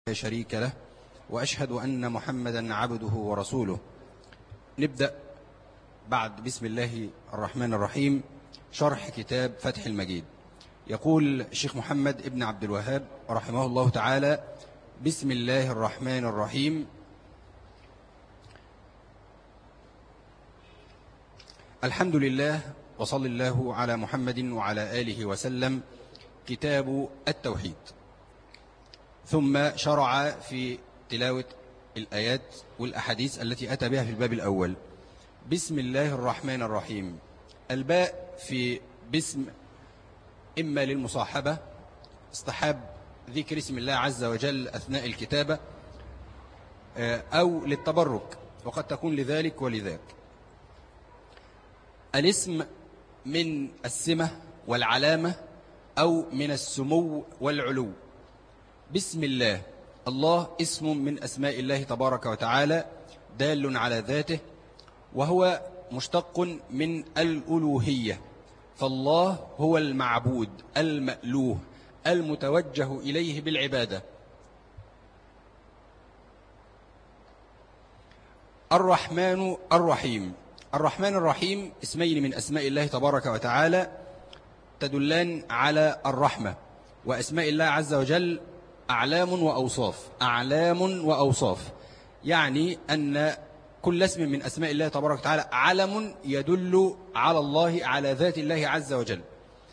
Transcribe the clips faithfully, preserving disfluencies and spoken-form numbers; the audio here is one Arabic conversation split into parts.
لا شريك له، وأشهد أن محمدا عبده ورسوله. نبدأ بعد بسم الله الرحمن الرحيم شرح كتاب فتح المجيد. يقول الشيخ محمد ابن عبد الوهاب رحمه الله تعالى: بسم الله الرحمن الرحيم. الحمد لله، وصلى الله على محمد وعلى آله وسلم. كتاب التوحيد. ثم شرع في تلاوة الآيات والأحاديث التي أتى بها في الباب الأول. بسم الله الرحمن الرحيم. الباء في بسم إما للمصاحبة، استحاب ذكر اسم الله عز وجل أثناء الكتابة، أو للتبرك، وقد تكون لذلك ولذاك. الاسم من السمة والعلامة أو من السمو والعلو. بسم الله، الله اسم من أسماء الله تبارك وتعالى دال على ذاته، وهو مشتق من الألوهية، فالله هو المعبود المألوه المتوجه إليه بالعبادة. الرحمن الرحيم. الرحمن الرحيم اسمين من أسماء الله تبارك وتعالى تدلان على الرحمة، وأسماء الله عز وجل أعلام وأوصاف. أعلام وأوصاف يعني أن كل اسم من أسماء الله تبارك وتعالى علم يدل على الله، على ذات الله عز وجل،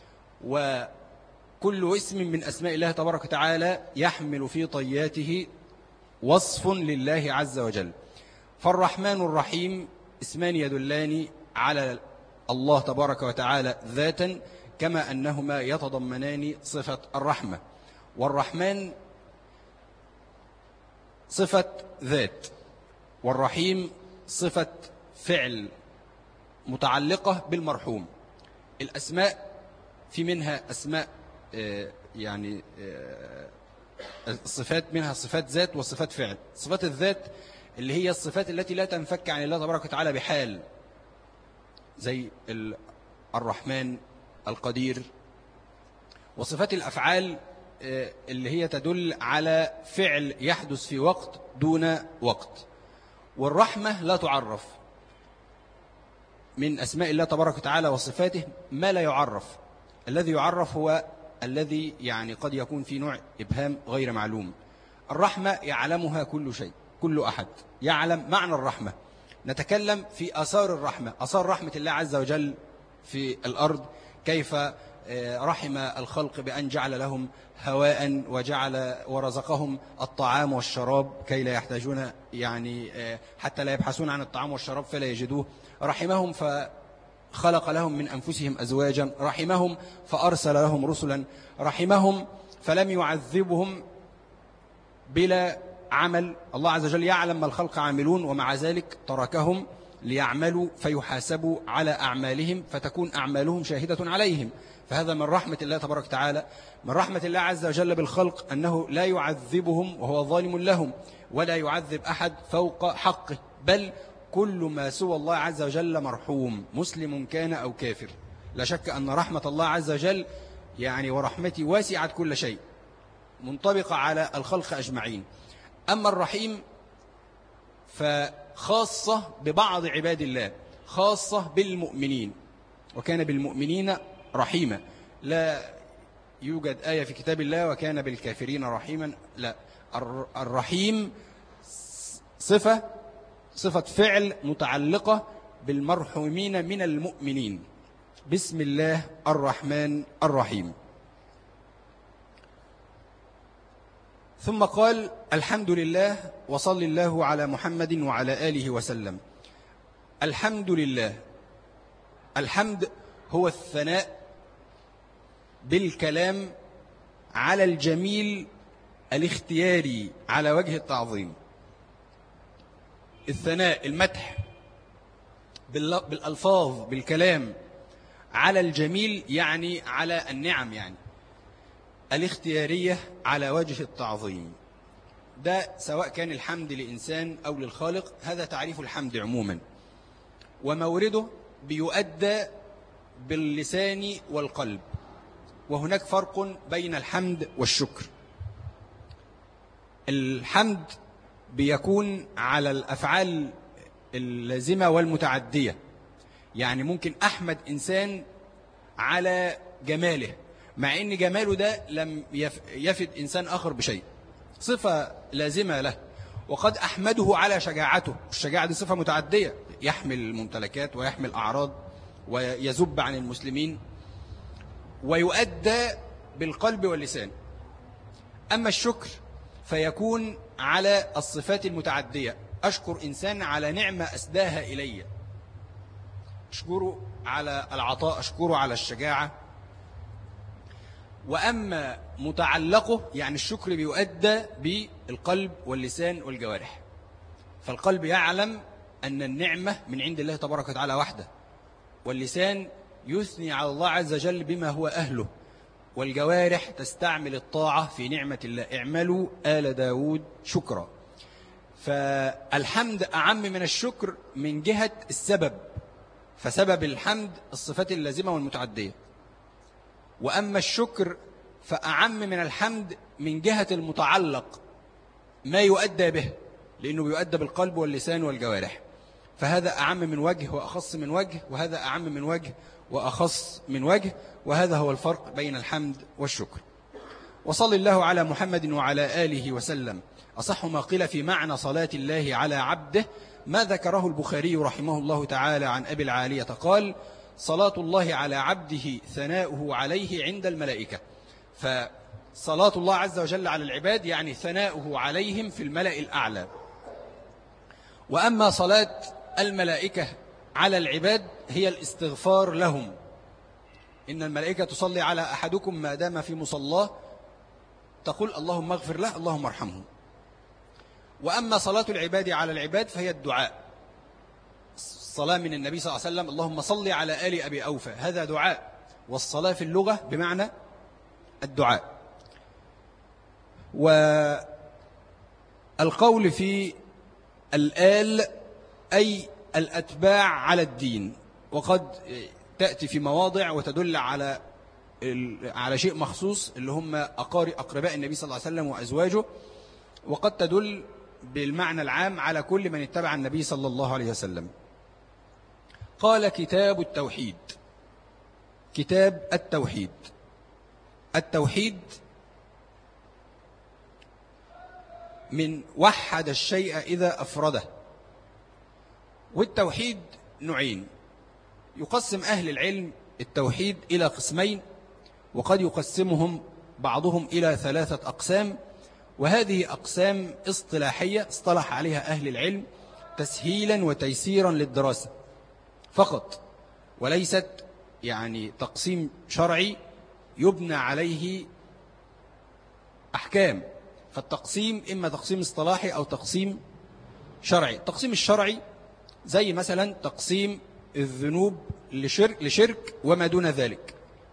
وكل اسم من أسماء الله تبارك وتعالى يحمل في طياته وصف لله عز وجل. فالرحمن الرحيم اسمان يدلان على الله تبارك وتعالى ذاتا، كما أنهما يتضمنان صفة الرحمة. والرحمن صفة ذات، والرحيم صفة فعل متعلقة بالمرحوم. الأسماء في منها أسماء يعني الصفات منها صفات ذات وصفات فعل. صفات الذات اللي هي الصفات التي لا تنفك عن الله تبارك وتعالى بحال، زي الرحمن، القدير. وصفات الأفعال اللي هي تدل على فعل يحدث في وقت دون وقت. والرحمة لا تعرف. من أسماء الله تبارك وتعالى وصفاته ما لا يعرف. الذي يعرف هو الذي يعني قد يكون في نوع إبهام غير معلوم. الرحمة يعلمها كل شيء، كل أحد يعلم معنى الرحمة. نتكلم في آثار الرحمة، آثار رحمة الله عز وجل في الأرض، كيف رحم الخلق بأن جعل لهم هواء وجعل ورزقهم الطعام والشراب كي لا يحتاجون يعني حتى لا يبحثون عن الطعام والشراب فلا يجدوه. رحمهم فخلق لهم من أنفسهم أزواجا، رحمهم فأرسل لهم رسلا، رحمهم فلم يعذبهم بلا عمل. الله عز وجل يعلم ما الخلق عاملون، ومع ذلك تركهم ليعملوا فيحاسبوا على أعمالهم، فتكون أعمالهم شاهدة عليهم. فهذا من رحمة الله تبارك وتعالى. من رحمة الله عز وجل بالخلق أنه لا يعذبهم وهو ظالم لهم، ولا يعذب أحد فوق حقه، بل كل ما سوى الله عز وجل مرحوم، مسلم كان أو كافر. لا شك أن رحمة الله عز وجل يعني ورحمتي واسعت كل شيء، منطبقة على الخلق أجمعين. أما الرحيم فخاصة ببعض عباد الله، خاصة بالمؤمنين، وكان بالمؤمنين رحيما. لا يوجد آية في كتاب الله وكان بالكافرين رحيما، لا. الرحيم صفة صفة فعل متعلقة بالمرحومين من المؤمنين. بسم الله الرحمن الرحيم. ثم قال: الحمد لله، وصلى الله على محمد وعلى آله وسلم. الحمد لله. الحمد هو الثناء بالكلام على الجميل الاختياري على وجه التعظيم. الثناء، المدح بالألفاظ، بالكلام على الجميل، يعني على النعم، يعني الاختيارية على وجه التعظيم. ده سواء كان الحمد لإنسان أو للخالق، هذا تعريف الحمد عموما. ومورده بيؤدى باللسان والقلب، وهناك فرق بين الحمد والشكر. الحمد بيكون على الأفعال اللازمة والمتعدية، يعني ممكن أحمد إنسان على جماله مع إن جماله ده لم يفد إنسان آخر بشيء، صفة لازمة له. وقد أحمده على شجاعته، الشجاعة دي صفة متعدية، يحمل الممتلكات ويحمل أعراض ويزب عن المسلمين، ويؤدى بالقلب واللسان. أما الشكر فيكون على الصفات المتعدية، أشكر إنسان على نعمة أسداها إلي، أشكره على العطاء، أشكره على الشجاعة. وأما متعلقه يعني الشكر بيؤدى بالقلب واللسان والجوارح، فالقلب يعلم أن النعمة من عند الله تبارك وتعالى وحده، واللسان يثني على الله عز وجل بما هو أهله، والجوارح تستعمل الطاعة في نعمة الله. اعملوا آل داود شكرا. فالحمد أعم من الشكر من جهة السبب، فسبب الحمد الصفات اللازمة والمتعدية. وأما الشكر فأعم من الحمد من جهة المتعلق، ما يؤدى به، لأنه بيؤدى بالقلب واللسان والجوارح. فهذا أعم من وجه وأخص من وجه، وهذا أعم من وجه وأخص من وجه، وهذا هو الفرق بين الحمد والشكر. وصل الله على محمد وعلى آله وسلم. أصح ما قيل في معنى صلاة الله على عبده ما ذكره البخاري رحمه الله تعالى عن أبي العالية قال: صلاة الله على عبده ثناؤه عليه عند الملائكة. فصلاة الله عز وجل على العباد يعني ثناؤه عليهم في الملأ الأعلى. وأما صلاة الملائكة على العباد هي الاستغفار لهم، إن الملائكة تصلي على أحدكم ما دام في مصلاه، تقول اللهم اغفر له اللهم ارحمه. وأما صلاة العباد على العباد فهي الدعاء، الصلاة من النبي صلى الله عليه وسلم: اللهم صل على آل أبي أوفى، هذا دعاء، والصلاة في اللغة بمعنى الدعاء. والقول في الآل أي الأتباع على الدين، وقد تأتي في مواضع وتدل على على شيء مخصوص اللي هم أقرباء النبي صلى الله عليه وسلم وأزواجه، وقد تدل بالمعنى العام على كل من اتبع النبي صلى الله عليه وسلم. قال: كتاب التوحيد. كتاب التوحيد، التوحيد من وحد الشيء إذا أفرده. والتوحيد نوعين، يقسم أهل العلم التوحيد إلى قسمين، وقد يقسمهم بعضهم إلى ثلاثة أقسام، وهذه أقسام اصطلاحية اصطلح عليها أهل العلم تسهيلا وتيسيرا للدراسة فقط، وليست يعني تقسيم شرعي يبنى عليه أحكام. فالتقسيم إما تقسيم اصطلاحي أو تقسيم شرعي. التقسيم الشرعي زي مثلا تقسيم الذنوب لشرك, لشرك وما دون ذلك.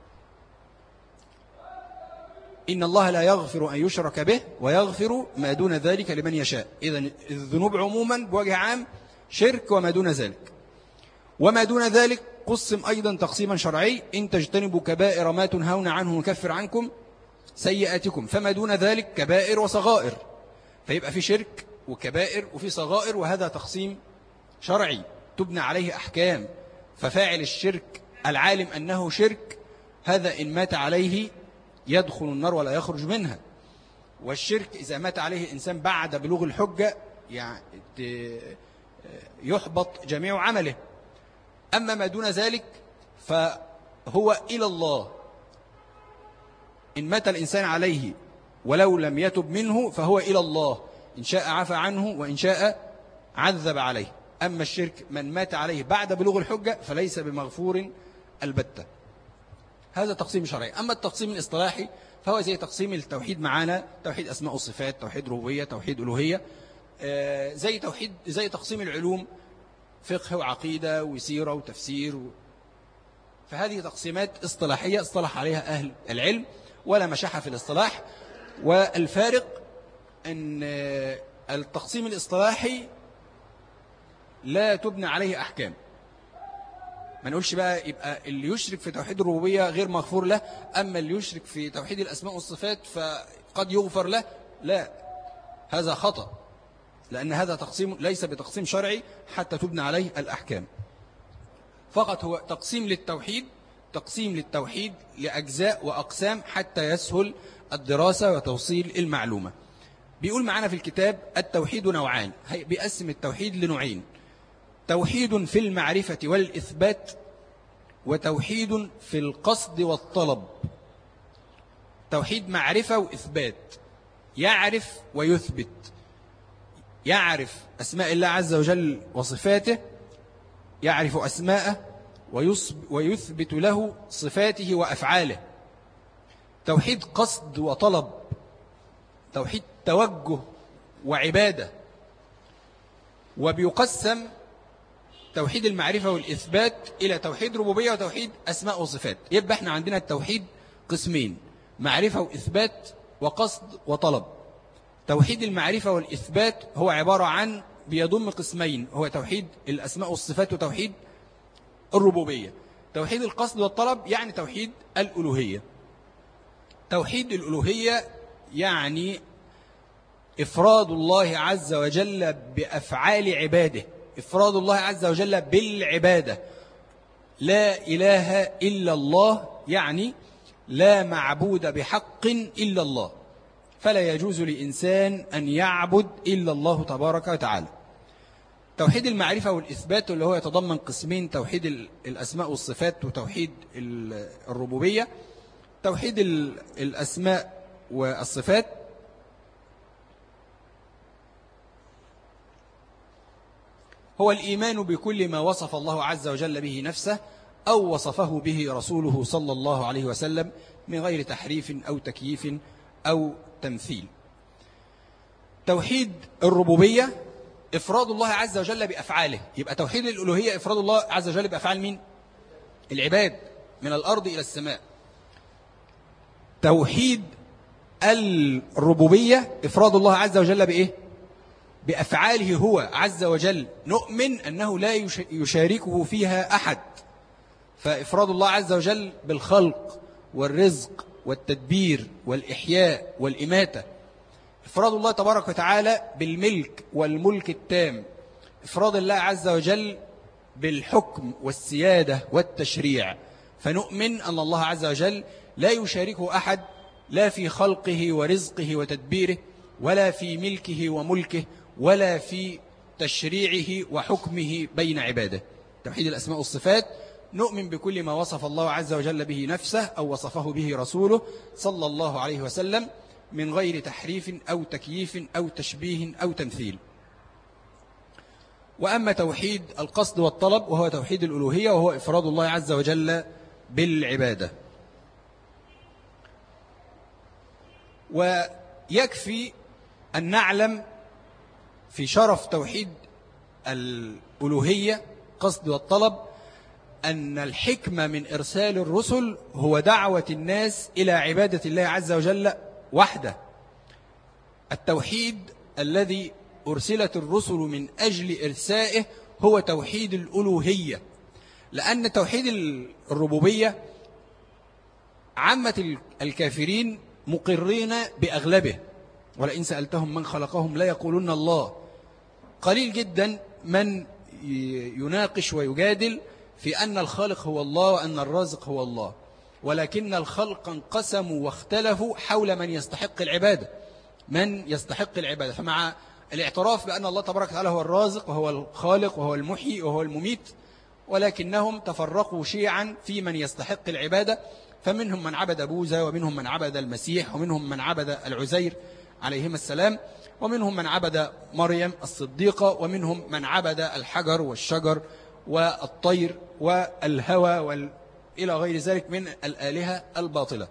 إن الله لا يغفر أن يشرك به ويغفر ما دون ذلك لمن يشاء. إذن الذنوب عموما بوجه عام شرك وما دون ذلك. وما دون ذلك قسم أيضا تقسيما شرعي: إن تجتنبوا كبائر ما تنهون عنه نكفر عنكم سيئاتكم. فما دون ذلك كبائر وصغائر، فيبقى في شرك وكبائر وفي صغائر، وهذا تقسيم شرعي تبنى عليه أحكام. ففاعل الشرك العالم أنه شرك، هذا إن مات عليه يدخل النار ولا يخرج منها. والشرك إذا مات عليه إنسان بعد بلوغ الحجة يعني يحبط جميع عمله. أما ما دون ذلك فهو إلى الله، إن مات الإنسان عليه ولو لم يتب منه فهو إلى الله، إن شاء عفى عنه وإن شاء عذب عليه. أما الشرك من مات عليه بعد بلوغ الحجة فليس بمغفور البتة. هذا تقسيم شرعي. أما التقسيم الاصطلاحي فهو زي تقسيم التوحيد معانا: توحيد أسماء وصفات، توحيد ربوبية، توحيد ألوهية، زي توحيد زي تقسيم العلوم: فقه وعقيدة وسيرة وتفسير. فهذه تقسيمات اصطلاحية اصطلح عليها أهل العلم ولا مشاحة في الاصطلاح. والفارق أن التقسيم الاصطلاحي لا تبنى عليه أحكام. ما نقولش بقى يبقى اللي يشرك في توحيد الربوبية غير مغفور له، أما اللي يشرك في توحيد الأسماء والصفات فقد يغفر له. لا، هذا خطأ، لأن هذا تقسيم ليس بتقسيم شرعي حتى تبنى عليه الأحكام، فقط هو تقسيم للتوحيد، تقسيم للتوحيد لأجزاء وأقسام حتى يسهل الدراسة وتوصيل المعلومة. بيقول معنا في الكتاب التوحيد نوعان، بيقسم التوحيد لنوعين: توحيد في المعرفة والإثبات، وتوحيد في القصد والطلب. توحيد معرفة وإثبات، يعرف ويثبت، يعرف أسماء الله عز وجل وصفاته، يعرف أسماءه ويثبت له صفاته وأفعاله. توحيد قصد وطلب، توحيد توجه وعبادة. وبيقسم توحيد المعرفة والإثبات إلى توحيد ربوبية وتوحيد أسماء وصفات. يبقى احنا عندنا التوحيد قسمين: معرفة وإثبات وقصد وطلب. توحيد المعرفة والإثبات هو عبارة عن بيضم قسمين، هو توحيد الأسماء والصفات وتوحيد الربوبية. توحيد القصد والطلب يعني توحيد الألوهية. توحيد الألوهية يعني إفراد الله عز وجل بأفعال عباده، إفراد الله عز وجل بالعبادة. لا إله إلا الله يعني لا معبود بحق إلا الله، فلا يجوز لإنسان أن يعبد إلا الله تبارك وتعالى. توحيد المعرفة والإثبات اللي هو يتضمن قسمين: توحيد الأسماء والصفات وتوحيد الربوبية. توحيد الأسماء والصفات هو الإيمان بكل ما وصف الله عز وجل به نفسه أو وصفه به رسوله صلى الله عليه وسلم من غير تحريف أو تكييف أو تمثيل. توحيد الربوبية إفراد الله عز وجل بأفعاله. يبقى توحيد الألوهية إفراد الله عز وجل بأفعال مين؟ العباد، من الأرض إلى السماء. توحيد الربوبية إفراد الله عز وجل بإيه؟ بأفعاله هو عز وجل. نؤمن أنه لا يشاركه فيها أحد، فإفراد الله عز وجل بالخلق والرزق والتدبير والإحياء والإماتة. إفراد الله تبارك وتعالى بالملك والملك التام. إفراد الله عز وجل بالحكم والسيادة والتشريع، فنؤمن أن الله عز وجل لا يشاركه أحد، لا في خلقه ورزقه وتدبيره، ولا في ملكه وملكه، ولا في تشريعه وحكمه بين عباده. توحيد الأسماء والصفات نؤمن بكل ما وصف الله عز وجل به نفسه أو وصفه به رسوله صلى الله عليه وسلم من غير تحريف أو تكييف أو تشبيه أو تمثيل. وأما توحيد القصد والطلب وهو توحيد الألوهية، وهو إفراد الله عز وجل بالعبادة. ويكفي أن نعلم في شرف توحيد الألوهية قصد والطلب أن الحكمة من إرسال الرسل هو دعوة الناس إلى عبادة الله عز وجل وحده. التوحيد الذي أرسلت الرسل من أجل إرسائه هو توحيد الألوهية، لأن توحيد الربوبية عامة الكافرين مقرين بأغلبه، ولئن سألتهم من خلقهم لا يقولون الله. قليل جدا من يناقش ويجادل في أن الخالق هو الله وأن الرازق هو الله، ولكن الخلق انقسموا واختلفوا حول من يستحق العبادة، من يستحق العبادة. فمع الاعتراف بأن الله تبارك وتعالى هو الرازق وهو الخالق وهو المحيي وهو المميت، ولكنهم تفرقوا شيعا في من يستحق العبادة، فمنهم من عبد بوذا، ومنهم من عبد المسيح، ومنهم من عبد العزير عليهما السلام، ومنهم من عبد مريم الصديقة، ومنهم من عبد الحجر والشجر والطير والهوى وال... إلى غير ذلك من الآلهة الباطلة.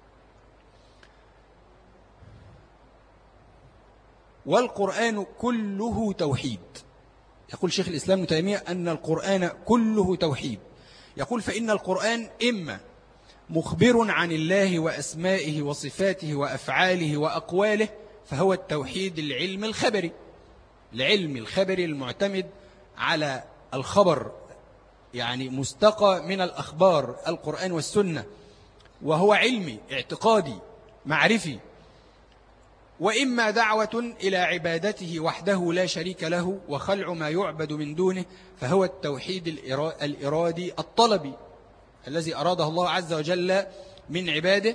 والقرآن كله توحيد. يقول شيخ الإسلام ابن تيمية أن القرآن كله توحيد. يقول فإن القرآن إما مخبر عن الله وأسمائه وصفاته وأفعاله وأقواله، فهو التوحيد العلم الخبري، العلم الخبري المعتمد على الخبر، يعني مستقى من الأخبار القرآن والسنة، وهو علمي اعتقادي معرفي. وإما دعوة إلى عبادته وحده لا شريك له وخلع ما يعبد من دونه، فهو التوحيد الإرادي الطلبي الذي أراده الله عز وجل من عباده،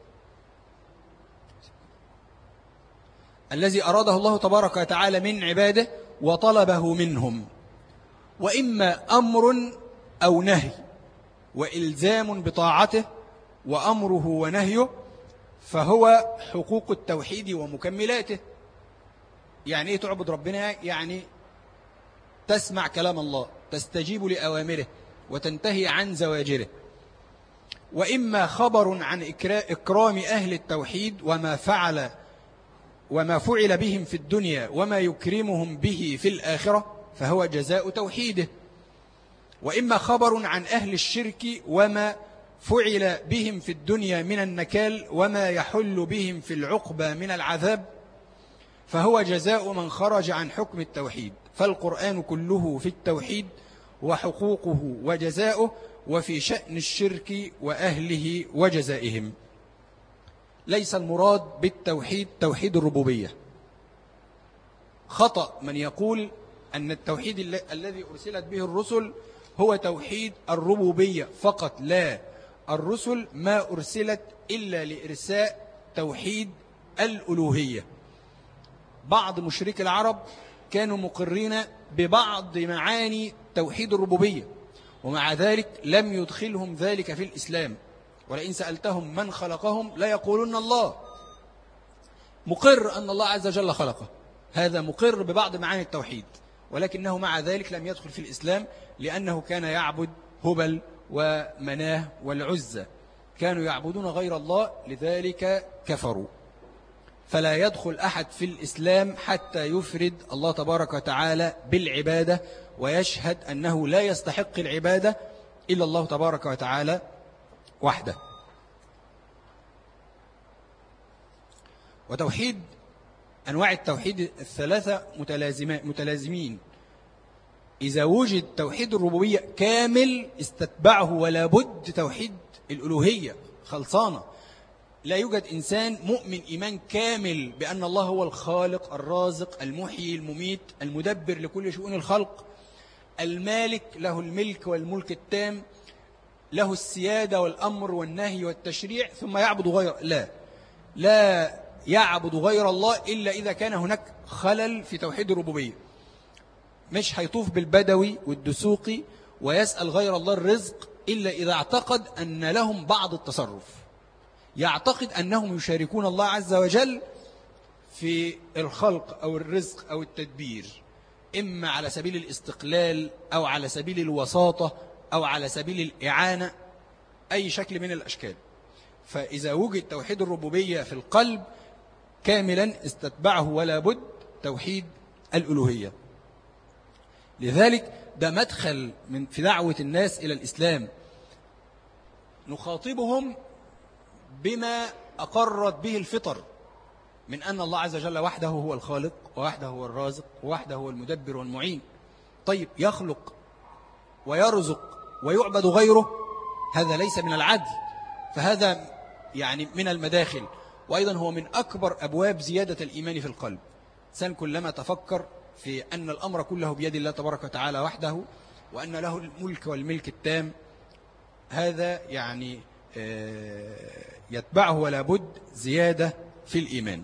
الذي أراده الله تبارك وتعالى من عباده وطلبه منهم. وإما أمر أو نهي وإلزام بطاعته وأمره ونهيه، فهو حقوق التوحيد ومكملاته. يعني إيه تعبد ربنا؟ يعني تسمع كلام الله، تستجيب لأوامره، وتنتهي عن زواجره. وإما خبر عن إكرام أهل التوحيد وما فعل وما فعل بهم في الدنيا وما يكرمهم به في الآخرة، فهو جزاء توحيده. وإما خبر عن أهل الشرك وما فعل بهم في الدنيا من النكال وما يحل بهم في العقبى من العذاب، فهو جزاء من خرج عن حكم التوحيد. فالقرآن كله في التوحيد وحقوقه وجزاؤه، وفي شأن الشرك وأهله وجزائهم. ليس المراد بالتوحيد توحيد الربوبية. خطأ من يقول أن التوحيد الذي أرسلت به الرسل هو توحيد الربوبية فقط. لا، الرسل ما أرسلت إلا لإرساء توحيد الألوهية. بعض مشرك العرب كانوا مقرين ببعض معاني توحيد الربوبية، ومع ذلك لم يدخلهم ذلك في الإسلام. ولئن سألتهم من خلقهم لا يقولون الله. مقر أن الله عز وجل خلقه، هذا مقر ببعض معاني التوحيد، ولكنه مع ذلك لم يدخل في الإسلام، لأنه كان يعبد هبل ومناه والعزة، كانوا يعبدون غير الله، لذلك كفروا. فلا يدخل أحد في الإسلام حتى يفرد الله تبارك وتعالى بالعبادة، ويشهد أنه لا يستحق العبادة إلا الله تبارك وتعالى وحده. وتوحيد أنواع التوحيد الثلاثة متلازمين. إذا وجد توحيد الربوبية كامل استتبعه ولا بد توحيد الألوهية خلصانة. لا يوجد إنسان مؤمن إيمان كامل بأن الله هو الخالق الرازق المحيي المميت المدبر لكل شؤون الخلق، المالك له الملك والملك التام، له السيادة والأمر والنهي والتشريع، ثم يعبد غير لا لا يعبد غير الله إلا إذا كان هناك خلل في توحيد الربوبية. مش هيطوف بالبدوي والدسوقي ويسأل غير الله الرزق إلا إذا اعتقد أن لهم بعض التصرف، يعتقد أنهم يشاركون الله عز وجل في الخلق أو الرزق أو التدبير، إما على سبيل الاستقلال أو على سبيل الوساطة أو على سبيل الإعانة، أي شكل من الأشكال. فإذا وجد توحيد الربوبية في القلب كاملا استتبعه ولا بد توحيد الألوهية. لذلك ده مدخل من في دعوة الناس إلى الإسلام. نخاطبهم بما أقرت به الفطر من أن الله عز وجل وحده هو الخالق، ووحده هو الرازق، ووحده هو المدبر والمعين. طيب، يخلق ويرزق ويعبد غيره، هذا ليس من العدل، فهذا يعني من المداخل، وأيضا هو من أكبر أبواب زيادة الإيمان في القلب. إنسان كلما تفكر في أن الأمر كله بيد الله تبارك وتعالى وحده، وأن له الملك والملك التام، هذا يعني يتبعه ولا بد زيادة في الإيمان.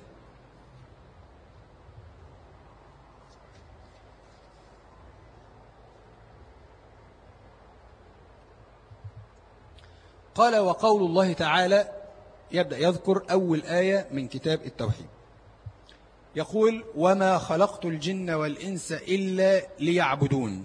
قال: وقول الله تعالى، يبدأ يذكر أول آية من كتاب التوحيد، يقول: وما خلقت الجن والإنس إلا ليعبدون.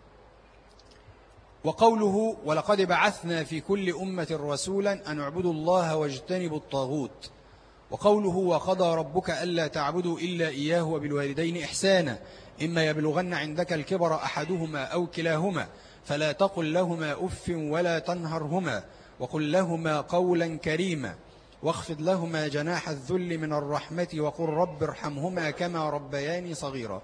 وقوله: ولقد بعثنا في كل أمة رسولا أن اعبدوا الله واجتنبوا الطاغوت. وقوله: وقضى ربك ألا تعبدوا إلا إياه وبالوالدين إحسانا إما يبلغن عندك الكبر أحدهما أو كلاهما فلا تقل لهما أف ولا تنهرهما وقل لهما قولا كريما واخفض لهما جناح الذل من الرحمة وقل رب ارحمهما كما ربياني صغيرا.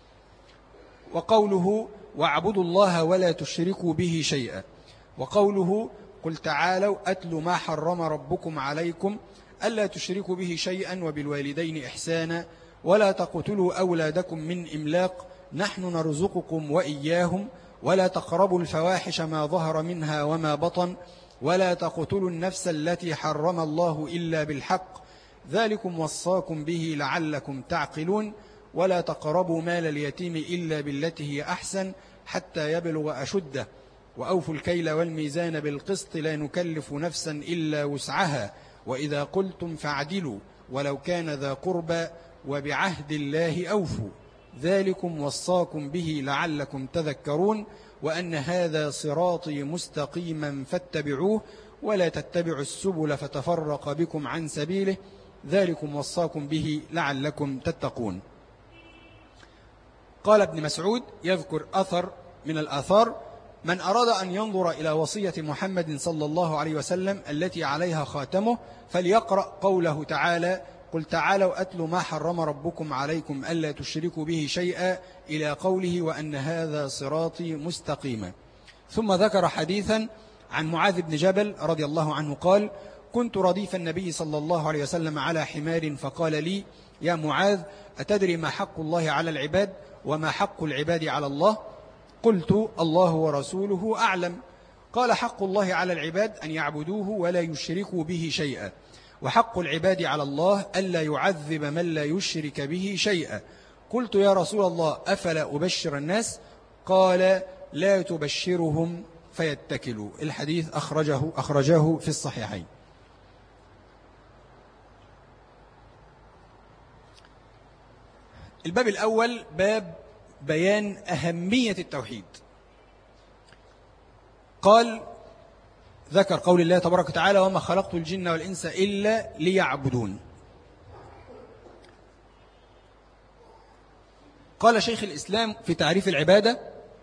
وقوله: واعبدوا الله ولا تشركوا به شيئا. وقوله: قل تعالوا أتل ما حرم ربكم عليكم ألا تشركوا به شيئا وبالوالدين إحسانا ولا تقتلوا أولادكم من إملاق نحن نرزقكم وإياهم ولا تقربوا الفواحش ما ظهر منها وما بطن ولا تقتلوا النفس التي حرم الله إلا بالحق ذلكم وصاكم به لعلكم تعقلون ولا تقربوا مال اليتيم إلا بالتي هي أحسن حتى يبلغ أشده وأوفوا الكيل والميزان بالقسط لا نكلف نفسا إلا وسعها وإذا قلتم فاعدلوا ولو كان ذا قربى وبعهد الله أوفوا ذلكم وصاكم به لعلكم تذكرون وأن هذا صراطي مستقيما فاتبعوه ولا تتبعوا السبل فتفرق بكم عن سبيله ذلكم وصاكم به لعلكم تتقون. قال ابن مسعود يذكر أثر من الآثار: من أراد أن ينظر إلى وصية محمد صلى الله عليه وسلم التي عليها خاتمه فليقرأ قوله تعالى: قل تعالوا أتل ما حرم ربكم عليكم ألا تشركوا به شيئا إلى قوله وأن هذا صراطي مستقيما. ثم ذكر حديثا عن معاذ بن جبل رضي الله عنه قال: كنت رديف النبي صلى الله عليه وسلم على حمار فقال لي: يا معاذ أتدري ما حق الله على العباد وما حق العباد على الله؟ قلت: الله ورسوله أعلم. قال: حق الله على العباد أن يعبدوه ولا يشركوا به شيئا وحق العباد على الله ألا يعذب من لا يشرك به شيئا. قلت: يا رسول الله أفلا أبشر الناس؟ قال: لا تبشرهم فيتكلوا. الحديث أخرجه أخرجه في الصحيحين. الباب الأول باب بيان أهمية التوحيد. قال ذكر قول الله تبارك وتعالى: وما خلقت الجن والإنس إلا ليعبدون. قال شيخ الإسلام في تعريف العبادة: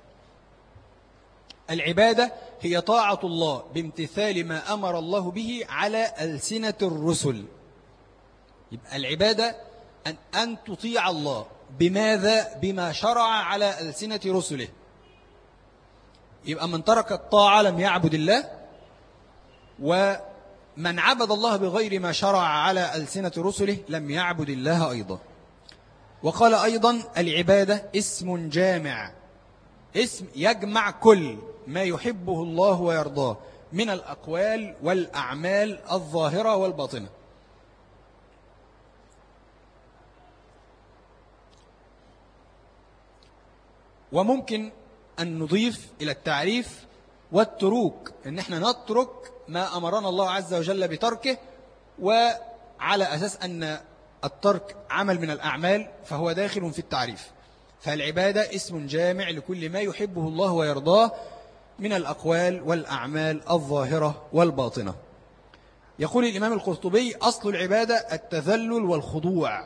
العبادة هي طاعة الله بامتثال ما أمر الله به على ألسنة الرسل. يبقى العبادة أن, أن تطيع الله بماذا؟ بما شرع على ألسنة رسله. يبقى من ترك الطاعة لم يعبد الله، ومن عبد الله بغير ما شرع على ألسنة رسله لم يعبد الله أيضا. وقال أيضا: العبادة اسم جامع، اسم يجمع كل ما يحبه الله ويرضاه من الأقوال والأعمال الظاهرة والباطنة. وممكن أن نضيف إلى التعريف والتروك، إن احنا نترك ما أمرنا الله عز وجل بتركه، وعلى أساس أن الترك عمل من الأعمال فهو داخل في التعريف. فالعبادة اسم جامع لكل ما يحبه الله ويرضاه من الأقوال والأعمال الظاهرة والباطنة. يقول الإمام القرطبي: أصل العبادة التذلل والخضوع.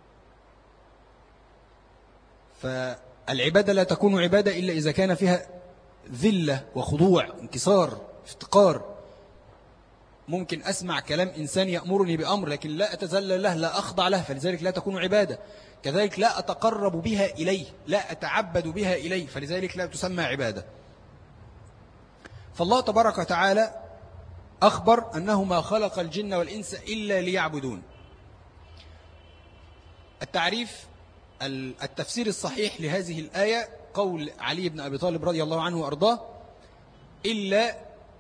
فالعبادة لا تكون عبادة إلا إذا كان فيها ذلة وخضوع، انكسار، افتقار. ممكن أسمع كلام إنسان يأمرني بأمر لكن لا أتذلل له، لا أخضع له، فلذلك لا تكون عبادة. كذلك لا أتقرب بها إليه، لا أتعبد بها إليه، فلذلك لا تسمى عبادة. فالله تبارك وتعالى أخبر أنه ما خلق الجن والإنس إلا ليعبدون. التعريف التفسير الصحيح لهذه الآية قول علي بن أبي طالب رضي الله عنه وأرضاه: إلا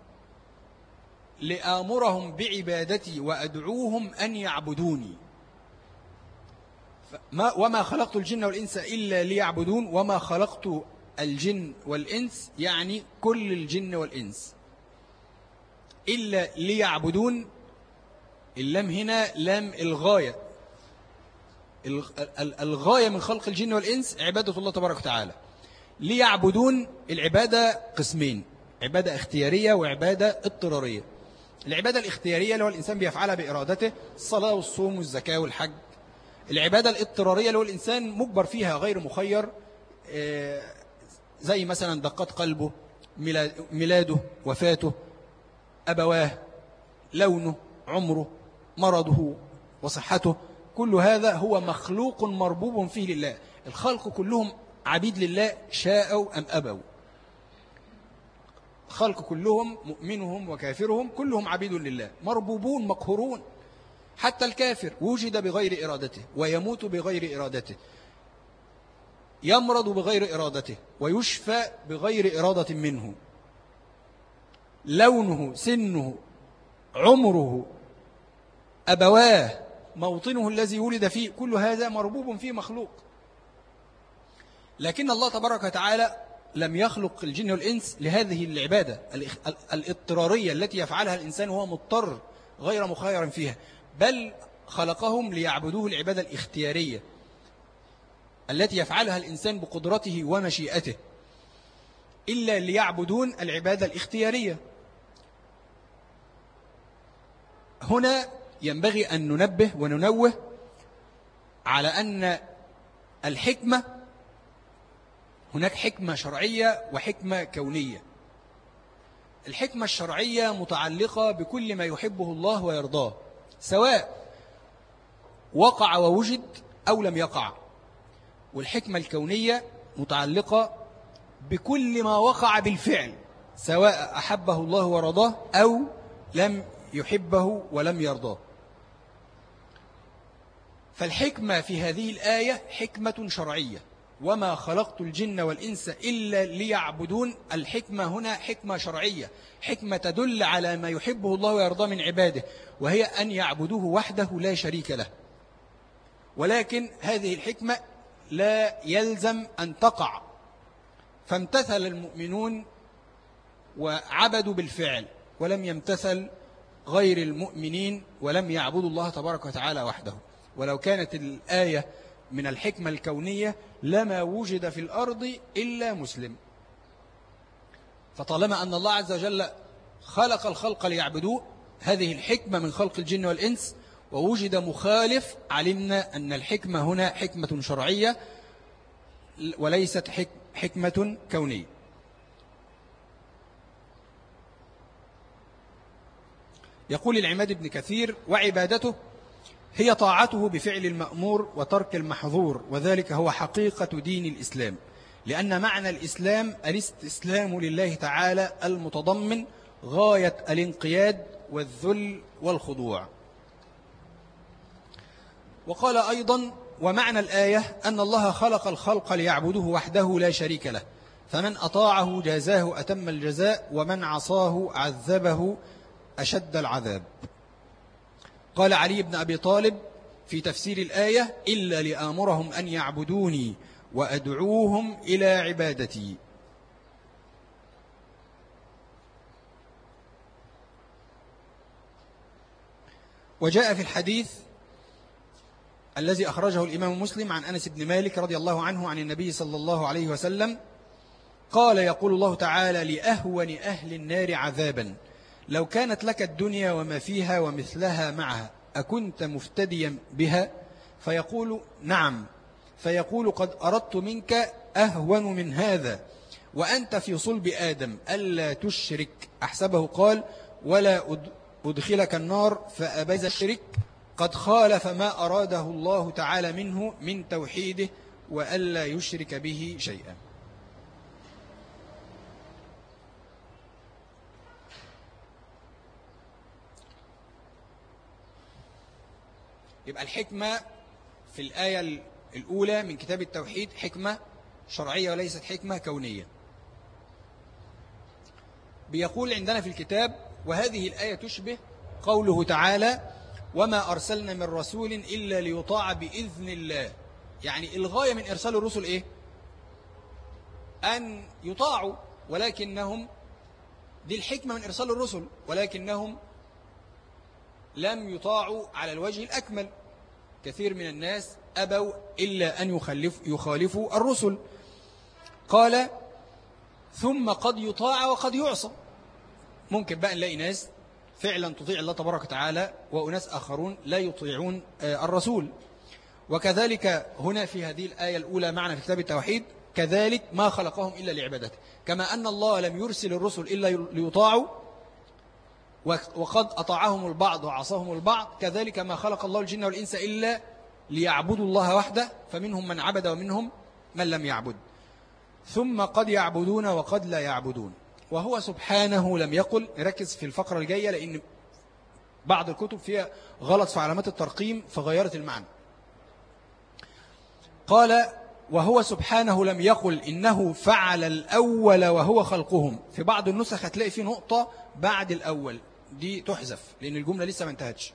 لآمرهم بعبادتي وأدعوهم أن يعبدوني. وما خلقت الجن والإنس إلا ليعبدون، وما خلقت الجن والإنس يعني كل الجن والإنس، إلا ليعبدون. اللام هنا لام الغاية، الغاية من خلق الجن والإنس عبادة الله تبارك وتعالى. ليعبدون العبادة قسمين: عبادة اختيارية وعبادة اضطرارية. العبادة الاختيارية اللي هو الإنسان بيفعلها بإرادته، الصلاة والصوم والزكاة والحج. العبادة الاضطرارية اللي هو الإنسان مجبر فيها غير مخير، زي مثلا دقات قلبه، ميلاده، وفاته، أبواه، لونه، عمره، مرضه وصحته. كل هذا هو مخلوق مربوب فيه لله. الخلق كلهم عبيد لله شاءوا أم أبوا. خلق كلهم مؤمنهم وكافرهم كلهم عبيد لله، مربوبون مقهورون. حتى الكافر وجد بغير إرادته ويموت بغير إرادته، يمرض بغير إرادته ويشفى بغير إرادة منه، لونه، سنه، عمره، أبواه، موطنه الذي ولد فيه، كل هذا مربوب فيه مخلوق. لكن الله تبارك وتعالى لم يخلق الجن والإنس لهذه العبادة الاضطرارية التي يفعلها الإنسان وهو مضطر غير مخير فيها، بل خلقهم ليعبدوه العبادة الاختيارية التي يفعلها الإنسان بقدرته ومشيئته، إلا ليعبدون العبادة الاختيارية. هنا ينبغي أن ننبه وننوه على أن الحكمة، هناك حكمة شرعية وحكمة كونية. الحكمة الشرعية متعلقة بكل ما يحبه الله ويرضاه، سواء وقع ووجد أو لم يقع. والحكمة الكونية متعلقة بكل ما وقع بالفعل، سواء أحبه الله ورضاه أو لم يحبه ولم يرضاه. فالحكمة في هذه الآية حكمة شرعية، وما خلقت الجن والإنس إلا ليعبدون. الحكمة هنا حكمة شرعية، حكمة تدل على ما يحبه الله ويرضاه من عباده، وهي أن يعبدوه وحده لا شريك له. ولكن هذه الحكمة لا يلزم أن تقع، فامتثل المؤمنون وعبدوا بالفعل، ولم يمتثل غير المؤمنين ولم يعبدوا الله تبارك وتعالى وحده. ولو كانت الآية من الحكمة الكونية لما وجد في الأرض إلا مسلم. فطالما أن الله عز وجل خلق الخلق ليعبدوه، هذه الحكمة من خلق الجن والإنس، ووجد مخالف، علمنا أن الحكمة هنا حكمة شرعية وليست حكمة كونية. يقول العماد بن كثير: وعبادته هي طاعته بفعل المأمور وترك المحظور، وذلك هو حقيقة دين الإسلام، لأن معنى الإسلام الاستسلام لله تعالى المتضمن غاية الانقياد والذل والخضوع. وقال أيضا: ومعنى الآية أن الله خلق الخلق ليعبدوه وحده لا شريك له، فمن أطاعه جازاه أتم الجزاء، ومن عصاه عذبه أشد العذاب. قال علي بن أبي طالب في تفسير الآية: إلا لآمرهم أن يعبدوني وأدعوهم إلى عبادتي. وجاء في الحديث الذي أخرجه الإمام مسلم عن أنس بن مالك رضي الله عنه عن النبي صلى الله عليه وسلم قال: يقول الله تعالى لأهون أهل النار عذابا: لو كانت لك الدنيا وما فيها ومثلها معها أكنت مفتديا بها؟ فيقول: نعم. فيقول: قد أردت منك أهون من هذا وأنت في صلب آدم ألا تشرك. أحسبه قال: ولا أدخلك النار فأبيز الشرك، قد خالف ما أراده الله تعالى منه من توحيده وألا يشرك به شيئا. يبقى الحكمة في الآية الأولى من كتاب التوحيد حكمة شرعية وليست حكمة كونية. بيقول عندنا في الكتاب: وهذه الآية تشبه قوله تعالى: وما أرسلنا من رسول إلا ليطاع بإذن الله. يعني الغاية من إرسال الرسل إيه؟ أن يطاعوا، ولكنهم دي الحكمة من إرسال الرسل، ولكنهم لم يطاعوا على الوجه الأكمل. كثير من الناس أبوا إلا أن يخالف يخالفوا الرسل. قال: ثم قد يطاع وقد يعصى. ممكن بقى نلاقي ناس فعلا تطيع الله تبارك وتعالى وأناس آخرون لا يطيعون الرسول. وكذلك هنا في هذه الآية الأولى معنى في كتاب التوحيد: كذلك ما خلقهم إلا لعبادته. كما أن الله لم يرسل الرسل إلا ليطاعوا وقد أطاعهم البعض وعصاهم البعض، كذلك ما خلق الله الجن والإنس إلا ليعبدوا الله وحده، فمنهم من عبد ومنهم من لم يعبد. ثم قد يعبدون وقد لا يعبدون. وهو سبحانه لم يقل، ركز في الفقرة الجاية لأن بعض الكتب فيها غلط في علامات الترقيم فغيرت المعنى. قال وهو سبحانه لم يقل إنه فعل الأول وهو خلقهم. في بعض النسخ هتلاقي فيه نقطة بعد الأول، دي تحذف لأن الجملة لسه ما انتهتش.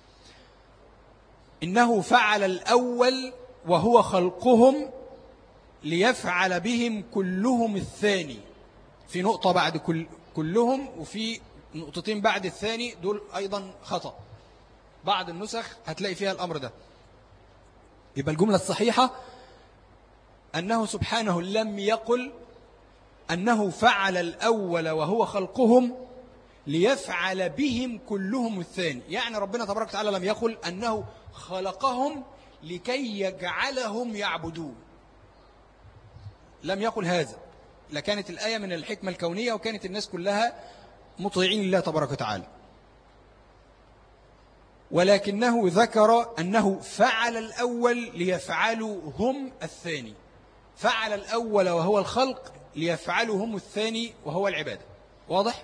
إنه فعل الأول وهو خلقهم ليفعل بهم كلهم الثاني. في نقطة بعد كل كلهم وفي نقطتين بعد الثاني، دول أيضا خطأ. بعض النسخ هتلاقي فيها الأمر ده. يبقى الجملة الصحيحة أنه سبحانه لم يقل أنه فعل الأول وهو خلقهم ليفعل بهم كلهم الثاني. يعني ربنا تبارك وتعالى لم يقل أنه خلقهم لكي يجعلهم يعبدون، لم يقل هذا، لكانت الآية من الحكمة الكونية وكانت الناس كلها مطيعين لله تبارك وتعالى. ولكنه ذكر أنه فعل الأول ليفعلوا هم الثاني. فعل الأول وهو الخلق ليفعلوا هم الثاني وهو العبادة. واضح؟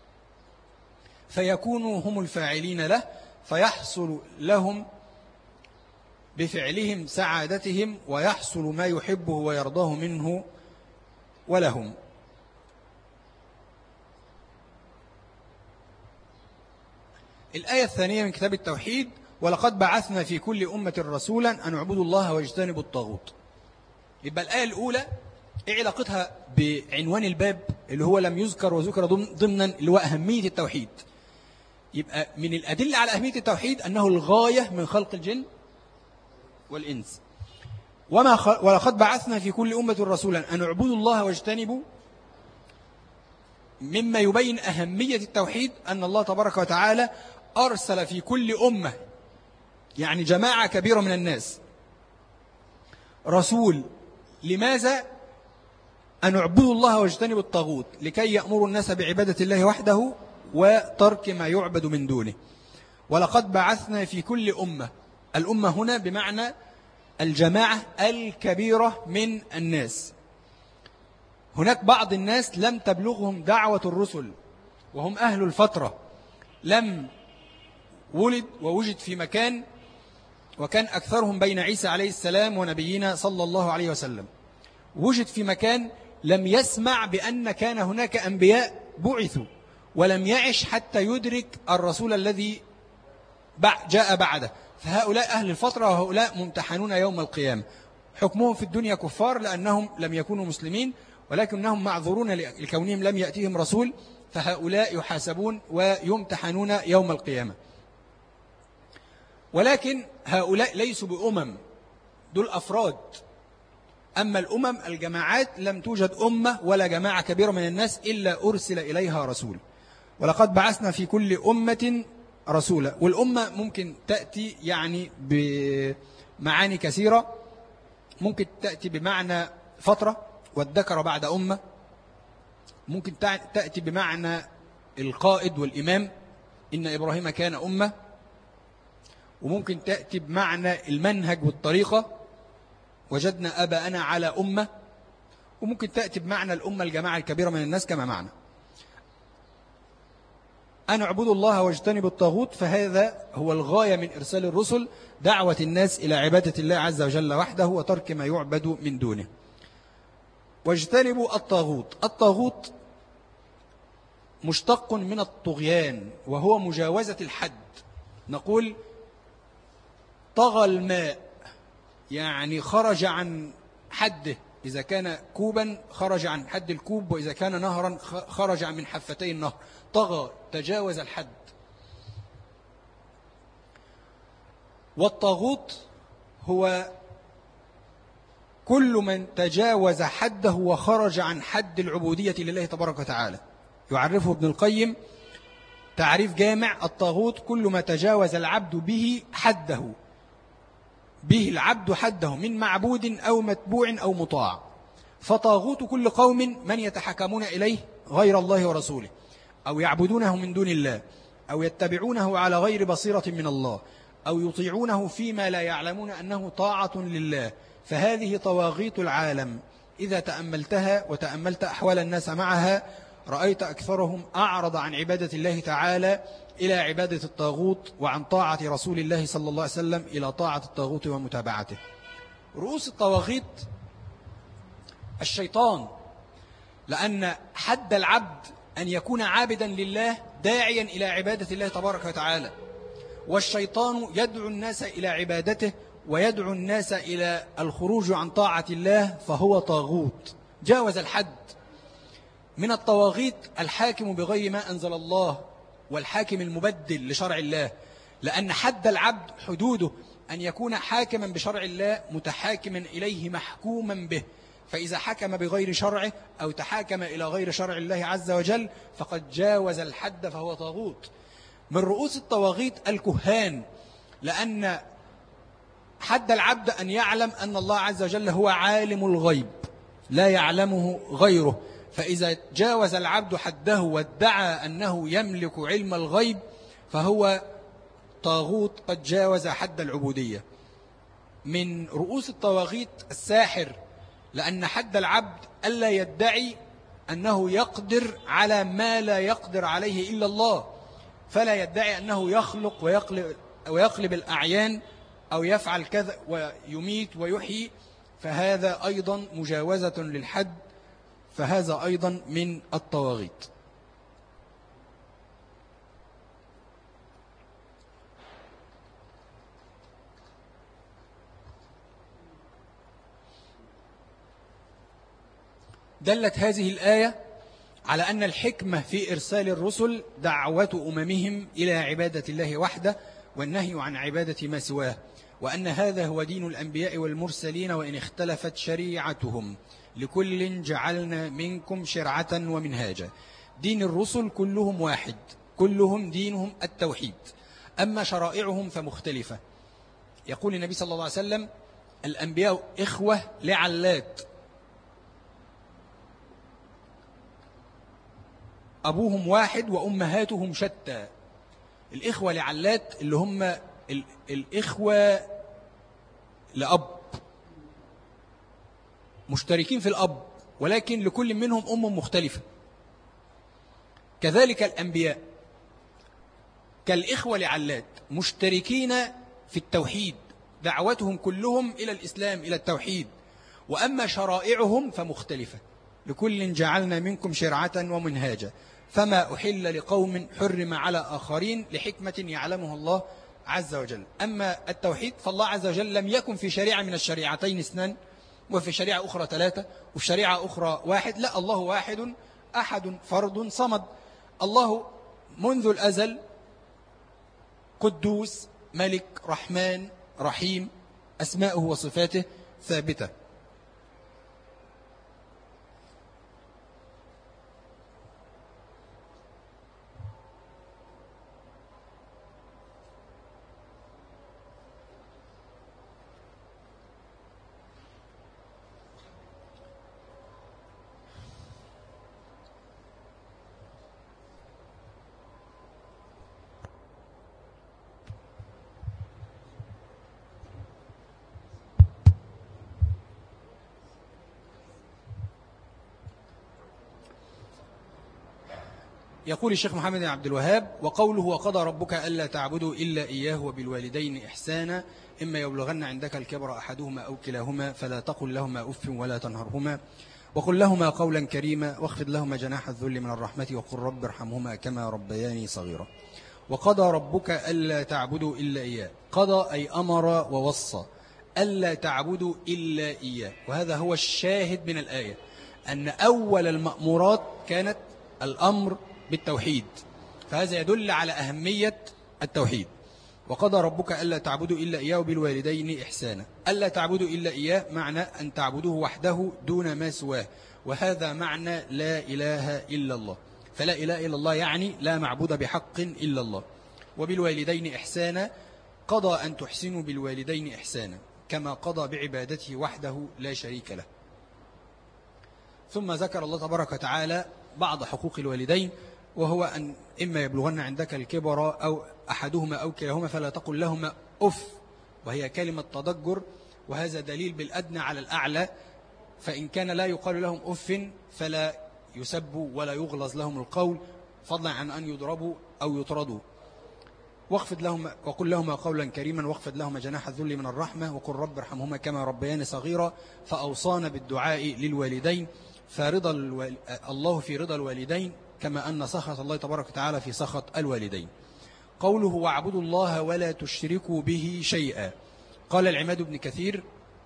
فيكونوا هم الفاعلين له، فيحصل لهم بفعلهم سعادتهم ويحصل ما يحبه ويرضاه منه ولهم. الآية الثانية من كتاب التوحيد: ولقد بعثنا في كل أمة رسولا أن اعبدوا الله واجتنبوا الطاغوت. يبقى الآية الأولى إيه علاقتها بعنوان الباب اللي هو لم يذكر وذكر ضمنا اللي هو أهمية التوحيد؟ يبقى من الأدلة على أهمية التوحيد أنه الغاية من خلق الجن والإنس. وما خ... ولقد بعثنا في كل أمة رسولا أن اعبدوا الله واجتنبوا. مما يبين أهمية التوحيد أن الله تبارك وتعالى أرسل في كل أمة، يعني جماعة كبيرة من الناس، رسول. لماذا؟ أن اعبدوا الله واجتنبوا الطاغوت، لكي يأمروا الناس بعبادة الله وحده وترك ما يعبد من دونه. ولقد بعثنا في كل أمة، الأمة هنا بمعنى الجماعة الكبيرة من الناس. هناك بعض الناس لم تبلغهم دعوة الرسل وهم أهل الفترة، لم ولد ووجد في مكان، وكان أكثرهم بين عيسى عليه السلام ونبينا صلى الله عليه وسلم. وجد في مكان لم يسمع بأن كان هناك أنبياء بعثوا، ولم يعش حتى يدرك الرسول الذي جاء بعده. فهؤلاء أهل الفترة وهؤلاء ممتحنون يوم القيامة. حكمهم في الدنيا كفار لأنهم لم يكونوا مسلمين، ولكنهم معذورون لكونهم لم يأتيهم رسول، فهؤلاء يحاسبون ويمتحنون يوم القيامة. ولكن هؤلاء ليسوا بأمم، دول أفراد. أما الأمم الجماعات لم توجد أمة ولا جماعة كبيرة من الناس إلا أرسل إليها رسول. ولقد بعثنا في كل أمة رسولا. والأمة ممكن تأتي يعني بمعاني كثيرة، ممكن تأتي بمعنى فترة والذكر بعد أمة، ممكن تأتي بمعنى القائد والإمام، إن إبراهيم كان أمة، وممكن تأتي بمعنى المنهج والطريقة، وجدنا أباءنا على أمة، وممكن تأتي بمعنى الأمة الجماعة الكبيرة من الناس كما معنى. أن اعبدوا الله واجتنبوا الطاغوت، فهذا هو الغاية من إرسال الرسل، دعوة الناس إلى عبادة الله عز وجل وحده وترك ما يعبد من دونه. واجتنبوا الطاغوت. الطاغوت مشتق من الطغيان، وهو مجاوزة الحد. نقول طغى الماء، يعني خرج عن حده. إذا كان كوبا خرج عن حد الكوب، وإذا كان نهرا خرج من حفتي النهر. طغى، تجاوز الحد. والطاغوت هو كل من تجاوز حده وخرج عن حد العبودية لله تبارك وتعالى. يعرفه ابن القيم تعريف جامع: الطاغوت كل ما تجاوز العبد به حده، به العبد حده من معبود أو متبوع أو مطاع. فطاغوت كل قوم من يتحكمون إليه غير الله ورسوله، أو يعبدونه من دون الله، أو يتبعونه على غير بصيرة من الله، أو يطيعونه فيما لا يعلمون أنه طاعة لله. فهذه طواغيت العالم. إذا تأملتها وتأملت أحوال الناس معها، رأيت أكثرهم أعرض عن عبادة الله تعالى إلى عبادة الطاغوت، وعن طاعة رسول الله صلى الله عليه وسلم إلى طاعة الطاغوت ومتابعته. رؤوس الطواغيت الشيطان، لأن حد العبد أن يكون عابدا لله داعيا إلى عبادة الله تبارك وتعالى، والشيطان يدعو الناس إلى عبادته ويدعو الناس إلى الخروج عن طاعة الله، فهو طاغوت جاوز الحد. من الطواغيت الحاكم بغير ما أنزل الله، والحاكم المبدل لشرع الله، لأن حد العبد حدوده أن يكون حاكما بشرع الله متحاكما إليه محكوما به، فإذا حكم بغير شرعه أو تحاكم إلى غير شرع الله عز وجل فقد جاوز الحد فهو طاغوت. من رؤوس الطواغيت الكهان، لأن حد العبد أن يعلم أن الله عز وجل هو عالم الغيب لا يعلمه غيره، فإذا جاوز العبد حده وادعى أنه يملك علم الغيب فهو طاغوت قد جاوز حد العبودية. من رؤوس الطواغيت الساحر، لأن حد العبد ألا يدعي أنه يقدر على ما لا يقدر عليه إلا الله، فلا يدعي أنه يخلق ويقلب, ويقلب الأعيان أو يفعل كذا ويميت ويحيي، فهذا أيضا مجاوزة للحد، فهذا أيضا من الطواغيت. دلت هذه الآية على أن الحكمة في إرسال الرسل دعوة أممهم إلى عبادة الله وحده والنهي عن عبادة ما سواه، وأن هذا هو دين الأنبياء والمرسلين وإن اختلفت شريعتهم لكل جعلنا منكم شرعة ومنهاجا. دين الرسل كلهم واحد، كلهم دينهم التوحيد، أما شرائعهم فمختلفة. يقول النبي صلى الله عليه وسلم: الأنبياء إخوة لعلات، أبوهم واحد وأمهاتهم شتى. الإخوة لعلات اللي هم الإخوة لأب، مشتركين في الأب ولكن لكل منهم أم مختلفة. كذلك الأنبياء كالإخوة لعلات مشتركين في التوحيد، دعوتهم كلهم إلى الإسلام إلى التوحيد، وأما شرائعهم فمختلفة، لكل جعلنا منكم شرعة ومنهاجا، فما أحل لقوم حرم على آخرين لحكمة يعلمها الله عز وجل. أما التوحيد فالله عز وجل لم يكن في شريعة من الشريعتين اثنان، وفي شريعة أخرى ثلاثة، وفي شريعة أخرى واحد، لا، الله واحد أحد فرد صمد. الله منذ الأزل قدوس ملك رحمن رحيم، أسماؤه وصفاته ثابتة. يقول الشيخ محمد بن عبد الوهاب: وقوله وقضى ربك ألا تعبدوا إلا إياه وبالوالدين إحسانا إما يبلغن عندك الكبر أحدهما أو كلاهما فلا تقل لهما أف ولا تنهرهما وقل لهما قولا كريما واخفض لهما جناح الذل من الرحمة وقل رب ارحمهما كما ربياني صغيرا. وقضى ربك ألا تعبدوا إلا إياه، قضى أي أمر ووصى ألا تعبدوا إلا إياه، وهذا هو الشاهد من الآية، أن أول المأمورات كانت الأمر بالتوحيد، فهذا يدل على أهمية التوحيد. وقضى ربك ألا تعبدوا إلا إياه وبالوالدين إحسانا. ألا تعبدوا إلا إياه معنى أن تعبدوه وحده دون ما سواه، وهذا معنى لا إله إلا الله، فلا إله إلا الله يعني لا معبود بحق إلا الله. وبالوالدين إحسانا، قضى أن تحسنوا بالوالدين إحسانا كما قضى بعبادته وحده لا شريك له. ثم ذكر الله تبارك وتعالى بعض حقوق الوالدين، وهو أن إما يبلغن عندك الكبر أو أحدهما أو كلاهما فلا تقل لهما أف، وهي كلمة تضجر، وهذا دليل بالأدنى على الأعلى، فإن كان لا يقال لهم أف فلا يسبوا ولا يغلظ لهم القول، فضلا عن أن يضربوا أو يطردوا. واخفض لهما وقل لهما قولا كريما واخفض لهما جناح الذل من الرحمة وقل رب ارحمهما كما ربياني صغيرا. فأوصانا بالدعاء للوالدين، فرضا الوال... الله في رضا الوالدين كما أن سخط الله تبارك وتعالى في سخط الوالدين. قوله واعبدوا الله ولا تشركوا به شيئا. قال العماد بن كثير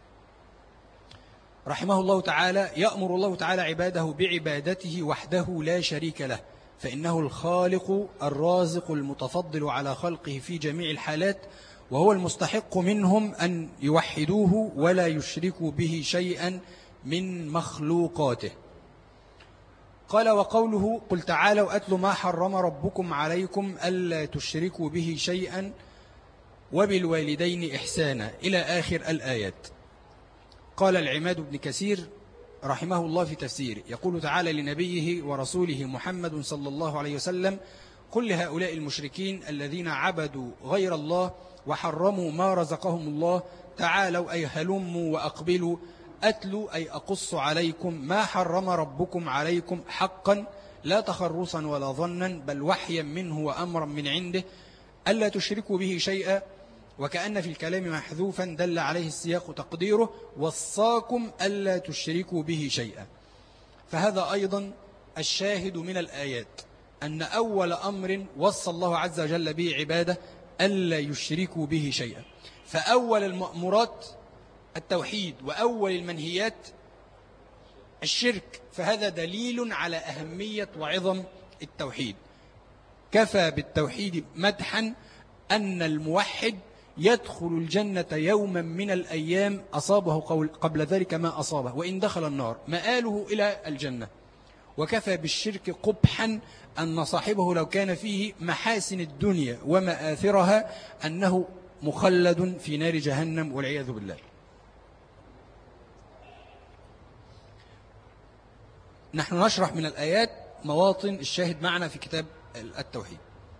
رحمه الله تعالى: يأمر الله تعالى عباده بعبادته وحده لا شريك له، فإنه الخالق الرازق المتفضل على خلقه في جميع الحالات، وهو المستحق منهم أن يوحدوه ولا يشركوا به شيئا من مخلوقاته. قال: وقوله قل تعالوا أتل ما حرم ربكم عليكم ألا تشركوا به شيئا وبالوالدين إحسانا إلى آخر الآيات. قال العماد بن كثير رحمه الله في تفسيره، يقول تعالى لنبيه ورسوله محمد صلى الله عليه وسلم: قل لهؤلاء المشركين الذين عبدوا غير الله وحرموا ما رزقهم الله تعالوا أي هلموا وأقبلوا أتلوا أي أقص عليكم ما حرم ربكم عليكم حقا لا تخرصا ولا ظنا بل وحيا منه وأمرا من عنده ألا تشركوا به شيئا. وكأن في الكلام محذوفا دل عليه السياق تقديره وصاكم ألا تشركوا به شيئا. فهذا أيضا الشاهد من الآيات أن أول أمر وصى الله عز وجل به عباده ألا يشركوا به شيئا. فأول المأمورات التوحيد وأول المنهيات الشرك، فهذا دليل على أهمية وعظم التوحيد. كفى بالتوحيد مدحا أن الموحد يدخل الجنة يوما من الأيام أصابه قبل ذلك ما أصابه، وإن دخل النار مآله إلى الجنة. وكفى بالشرك قبحا أن صاحبه لو كان فيه محاسن الدنيا ومآثرها أنه مخلد في نار جهنم والعياذ بالله. نحن نشرح من الآيات مواطن الشاهد معنا في كتاب التوحيد.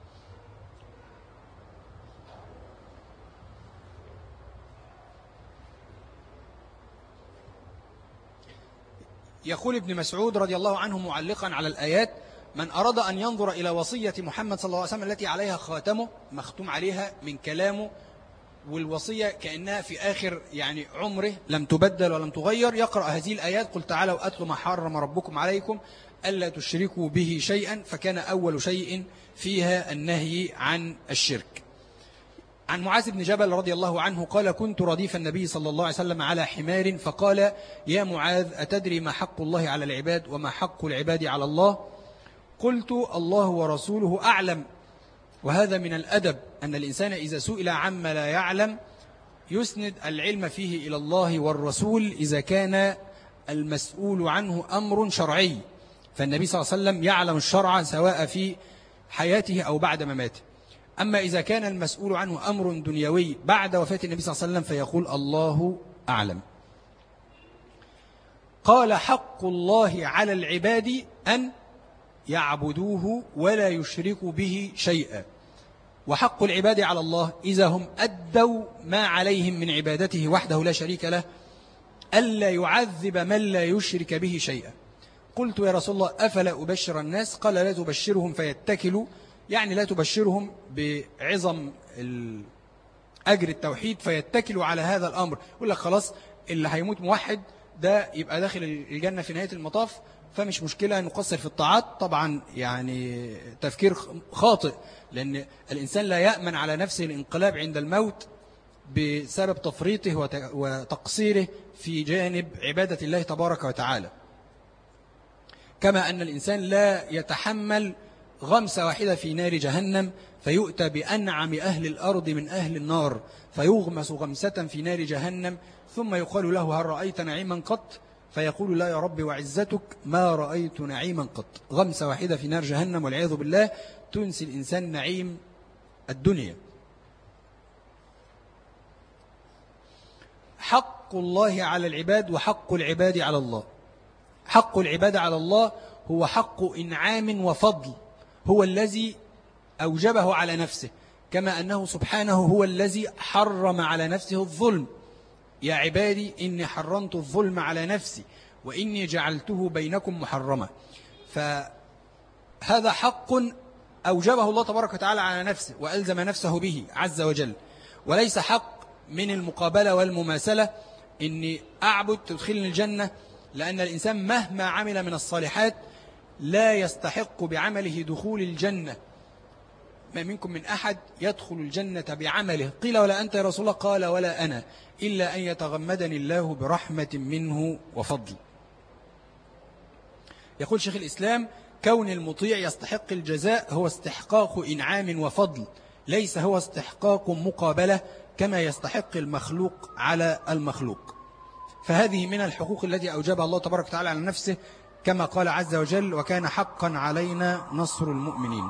يقول ابن مسعود رضي الله عنه معلقا على الآيات: من أراد أن ينظر إلى وصية محمد صلى الله عليه وسلم التي عليها خاتمه مختوم عليها من كلامه، والوصية كأنها في آخر يعني عمره لم تبدل ولم تغير، يقرأ هذه الآيات: قل تعالوا أتل ما حرم ربكم عليكم ألا تشركوا به شيئا، فكان أول شيء فيها النهي عن الشرك. عن معاذ بن جبل رضي الله عنه قال: كنت رديف النبي صلى الله عليه وسلم على حمار فقال: يا معاذ أتدري ما حق الله على العباد وما حق العباد على الله؟ قلت: الله ورسوله أعلم. وهذا من الأدب أن الإنسان إذا سئل عما لا يعلم يسند العلم فيه إلى الله والرسول إذا كان المسؤول عنه أمر شرعي، فالنبي صلى الله عليه وسلم يعلم الشرع سواء في حياته أو بعد مماته. أما إذا كان المسؤول عنه أمر دنيوي بعد وفاة النبي صلى الله عليه وسلم فيقول الله أعلم. قال: حق الله على العباد أن يعبدوه ولا يشركوا به شيئا. وحق العباد على الله إذا هم أدوا ما عليهم من عبادته وحده لا شريك له ألا يعذب من لا يشرك به شيئا. قلت: يا رسول الله أفلا أبشر الناس؟ قال: لا تبشرهم فيتكلوا، يعني لا تبشرهم بعظم أجر التوحيد فيتكلوا على هذا الأمر. يقول لك خلاص اللي هيموت موحد ده يبقى داخل الجنة في نهاية المطاف، فمش مشكلة نقصر في الطاعات. طبعا يعني تفكير خاطئ، لأن الإنسان لا يأمن على نفسه الانقلاب عند الموت بسبب تفريطه وتقصيره في جانب عبادة الله تبارك وتعالى. كما أن الإنسان لا يتحمل غمسة واحدة في نار جهنم فيؤتى بأنعم أهل الأرض من أهل النار فيغمس غمسة في نار جهنم ثم يقال له: هل رأيت نعيما قط؟ فيقول: لا يا رب وعزتك ما رأيت نعيما قط. غمسة واحدة في نار جهنم والعياذ بالله تنسي الإنسان نعيم الدنيا. حق الله على العباد وحق العباد على الله. حق العباد على الله هو حق إنعام وفضل، هو الذي أوجبه على نفسه، كما أنه سبحانه هو الذي حرم على نفسه الظلم: يا عبادي إني حرمت الظلم على نفسي وإني جعلته بينكم محرما. فهذا حق أوجبه الله تبارك وتعالى على نفسه وألزم نفسه به عز وجل، وليس حق من المقابلة والمماثلة إني أعبد تدخلني الجنة، لأن الإنسان مهما عمل من الصالحات لا يستحق بعمله دخول الجنة. ما منكم من أحد يدخل الجنة بعمله، قيل ولا أنت يا رسول الله؟ قال ولا أنا، إلا أن يتغمدني الله برحمة منه وفضل. يقول شيخ الإسلام: كون المطيع يستحق الجزاء هو استحقاق إنعام وفضل، ليس هو استحقاق مقابلة كما يستحق المخلوق على المخلوق. فهذه من الحقوق التي أوجبها الله تبارك وتعالى على نفسه، كما قال عز وجل: وكان حقا علينا نصر المؤمنين.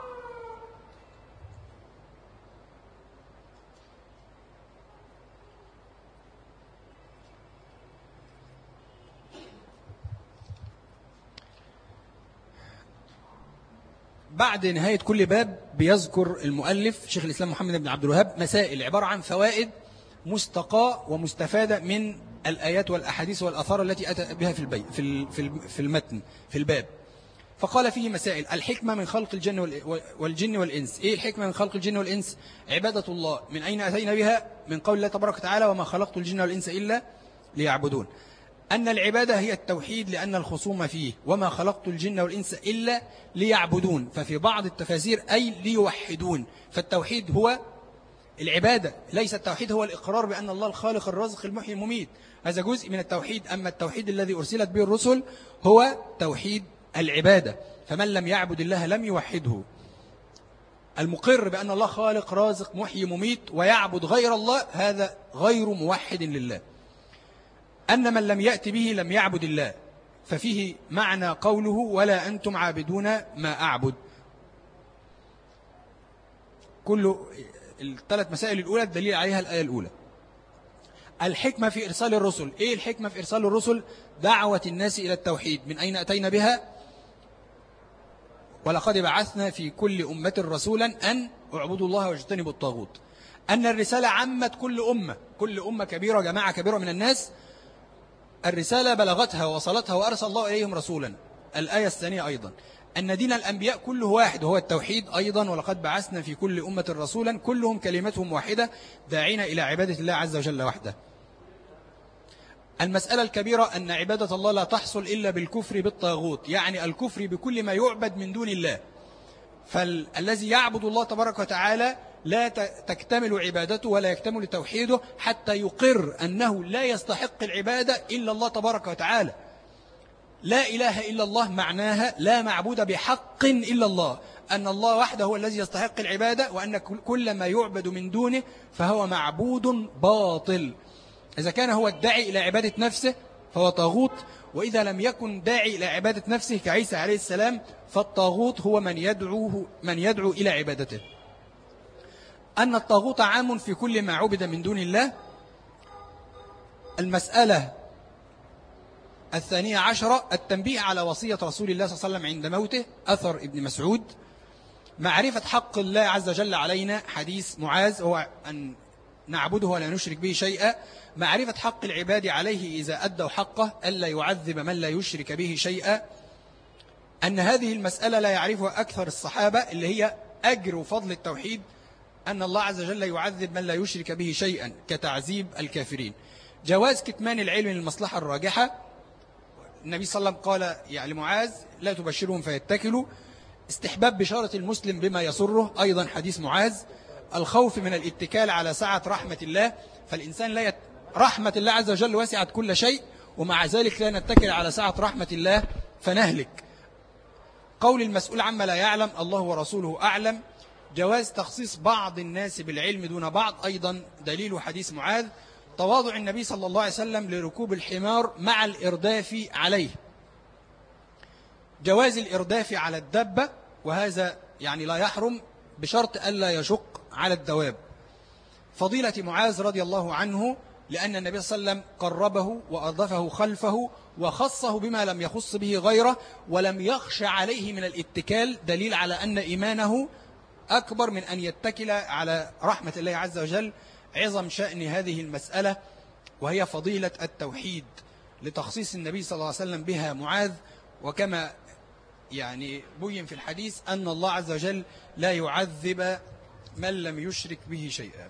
بعد نهاية كل باب بيذكر المؤلف شيخ الإسلام محمد بن عبد الوهاب مسائل عبارة عن فوائد مستقاة ومستفادة من الآيات والأحاديث والأثار التي أتى بها في البي في في المتن في الباب. فقال فيه مسائل: الحكمة من خلق الجن والجن والإنس. إيه الحكمة من خلق الجن والإنس؟ عبادة الله. من أين أتينا بها؟ من قول الله تبارك وتعالى: وما خلقت الجن والإنس إلا ليعبدون. أن العبادة هي التوحيد لأن الخصوم فيه، وما خلقت الجن والإنس إلا ليعبدون. ففي بعض التفاسير أي ليوحدون. فالتوحيد هو العبادة، ليس التوحيد هو الإقرار بأن الله الخالق الرازق المحيي المميت، هذا جزء من التوحيد. أما التوحيد الذي أرسلت به الرسل هو توحيد العبادة. فمن لم يعبد الله لم يوحده. المقر بأن الله خالق رازق محيي مميت ويعبد غير الله هذا غير موحد لله. أن من لم يأتي به لم يعبد الله. ففيه معنى قوله: ولا أنتم عابدون ما أعبد. كل الثلاث مسائل الأولى الدليل عليها الآية الأولى. الحكمة في إرسال الرسل. إيه الحكمة في إرسال الرسل؟ دعوة الناس إلى التوحيد. من أين أتينا بها؟ ولقد بعثنا في كل أمة رسولا أن اعبدوا الله واجتنبوا الطاغوت. أن الرسالة عمت كل أمة، كل أمة كبيرة، جماعة كبيرة من الناس الرسالة بلغتها ووصلتها وأرسل الله إليهم رسولا. الآية الثانية أيضا أن دين الأنبياء كله واحد وهو التوحيد أيضا. ولقد بعثنا في كل أمة رسولا كلهم كلمتهم واحدة داعين إلى عبادة الله عز وجل وحده. المسألة الكبيرة أن عبادة الله لا تحصل إلا بالكفر بالطاغوت، يعني الكفر بكل ما يعبد من دون الله. فالذي يعبد الله تبارك وتعالى لا تكتمل عبادته ولا يكتمل توحيده حتى يقر أنه لا يستحق العبادة إلا الله تبارك وتعالى. لا إله إلا الله معناها لا معبود بحق إلا الله، أن الله وحده هو الذي يستحق العبادة، وأن كل ما يعبد من دونه فهو معبود باطل. إذا كان هو الداعي إلى عبادة نفسه فهو طاغوت، وإذا لم يكن داعي إلى عبادة نفسه كعيسى عليه السلام فالطاغوت هو من يدعوه من يدعو إلى عبادته. أن الطاغوت عام في كل ما عبد من دون الله. المسألة الثانية عشرة التنبيه على وصية رسول الله صلى الله عليه وسلم عند موته، أثر ابن مسعود. معرفة حق الله عز وجل علينا، حديث معاذ هو أن نعبده ولا نشرك به شيئا. معرفة حق العباد عليه إذا أدوا حقه ألا يعذب من لا يشرك به شيئا. أن هذه المسألة لا يعرفها أكثر الصحابة، اللي هي أجر وفضل التوحيد، أن الله عز وجل يعذب من لا يشرك به شيئا كتعذيب الكافرين. جواز كتمان العلم للمصلحة الراجحة. النبي صلى الله عليه وسلم قال يعني معاذ: لا تبشرهم فيتكلوا. استحباب بشارة المسلم بما يسره، أيضا حديث معاذ. الخوف من الاتكال على سعة رحمة الله، فالإنسان لا يت... رحمة الله عز وجل وسعت كل شيء، ومع ذلك لا نتكل على سعة رحمة الله فنهلك. قول المسؤول عما لا يعلم الله ورسوله أعلم. جواز تخصيص بعض الناس بالعلم دون بعض، أيضا دليل حديث معاذ. تواضع النبي صلى الله عليه وسلم لركوب الحمار مع الإرداف عليه. جواز الإرداف على الدبة، وهذا يعني لا يحرم بشرط ألا يشق على الدواب. فضيلة معاذ رضي الله عنه لأن النبي صلى الله عليه وسلم قربه وأضافه خلفه وخصه بما لم يخص به غيره، ولم يخشى عليه من الاتكال، دليل على أن إيمانه أكبر من أن يتكل على رحمة الله عز وجل. عظم شأن هذه المسألة وهي فضيلة التوحيد لتخصيص النبي صلى الله عليه وسلم بها معاذ. وكما يعني بين في الحديث أن الله عز وجل لا يعذب من لم يشرك به شيئا.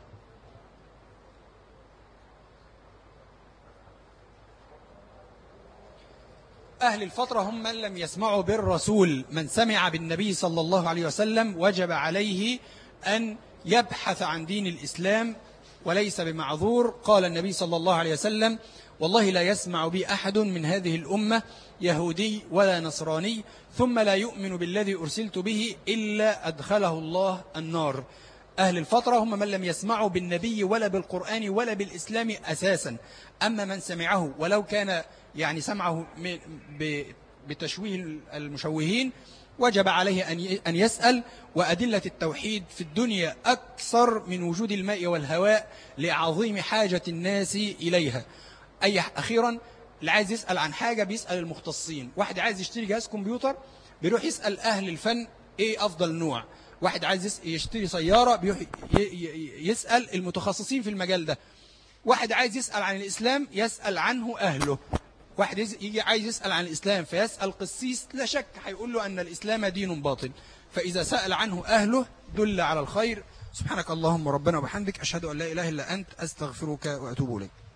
أهل الفترة هم من لم يسمعوا بالرسول. من سمع بالنبي صلى الله عليه وسلم وجب عليه أن يبحث عن دين الإسلام وليس بمعذور. قال النبي صلى الله عليه وسلم: والله لا يسمع بي أحد من هذه الأمة يهودي ولا نصراني ثم لا يؤمن بالذي أرسلت به إلا أدخله الله النار. أهل الفترة هم من لم يسمعوا بالنبي ولا بالقرآن ولا بالإسلام أساسا. أما من سمعه ولو كان يعني سمعه بتشويه المشوهين وجب عليه أن يسأل. وأدلة التوحيد في الدنيا أكثر من وجود الماء والهواء لعظيم حاجة الناس إليها. أي أخيرا اللي عايز يسأل عن حاجة بيسأل المختصين. واحد عايز يشتري جهاز كمبيوتر بيروح يسأل أهل الفن إيه أفضل نوع. واحد عايز يشتري سيارة بيروح يسأل المتخصصين في المجال ده. واحد عايز يسأل عن الإسلام يسأل عنه أهله. واحد يجي عايز يسأل عن الإسلام فيسأل قسيس لا شك هيقول له أن الإسلام دين باطل. فإذا سأل عنه أهله دل على الخير. سبحانك اللهم ربنا وبحمدك أشهد أن لا إله إلا أنت أستغفرك وأتوب إليك.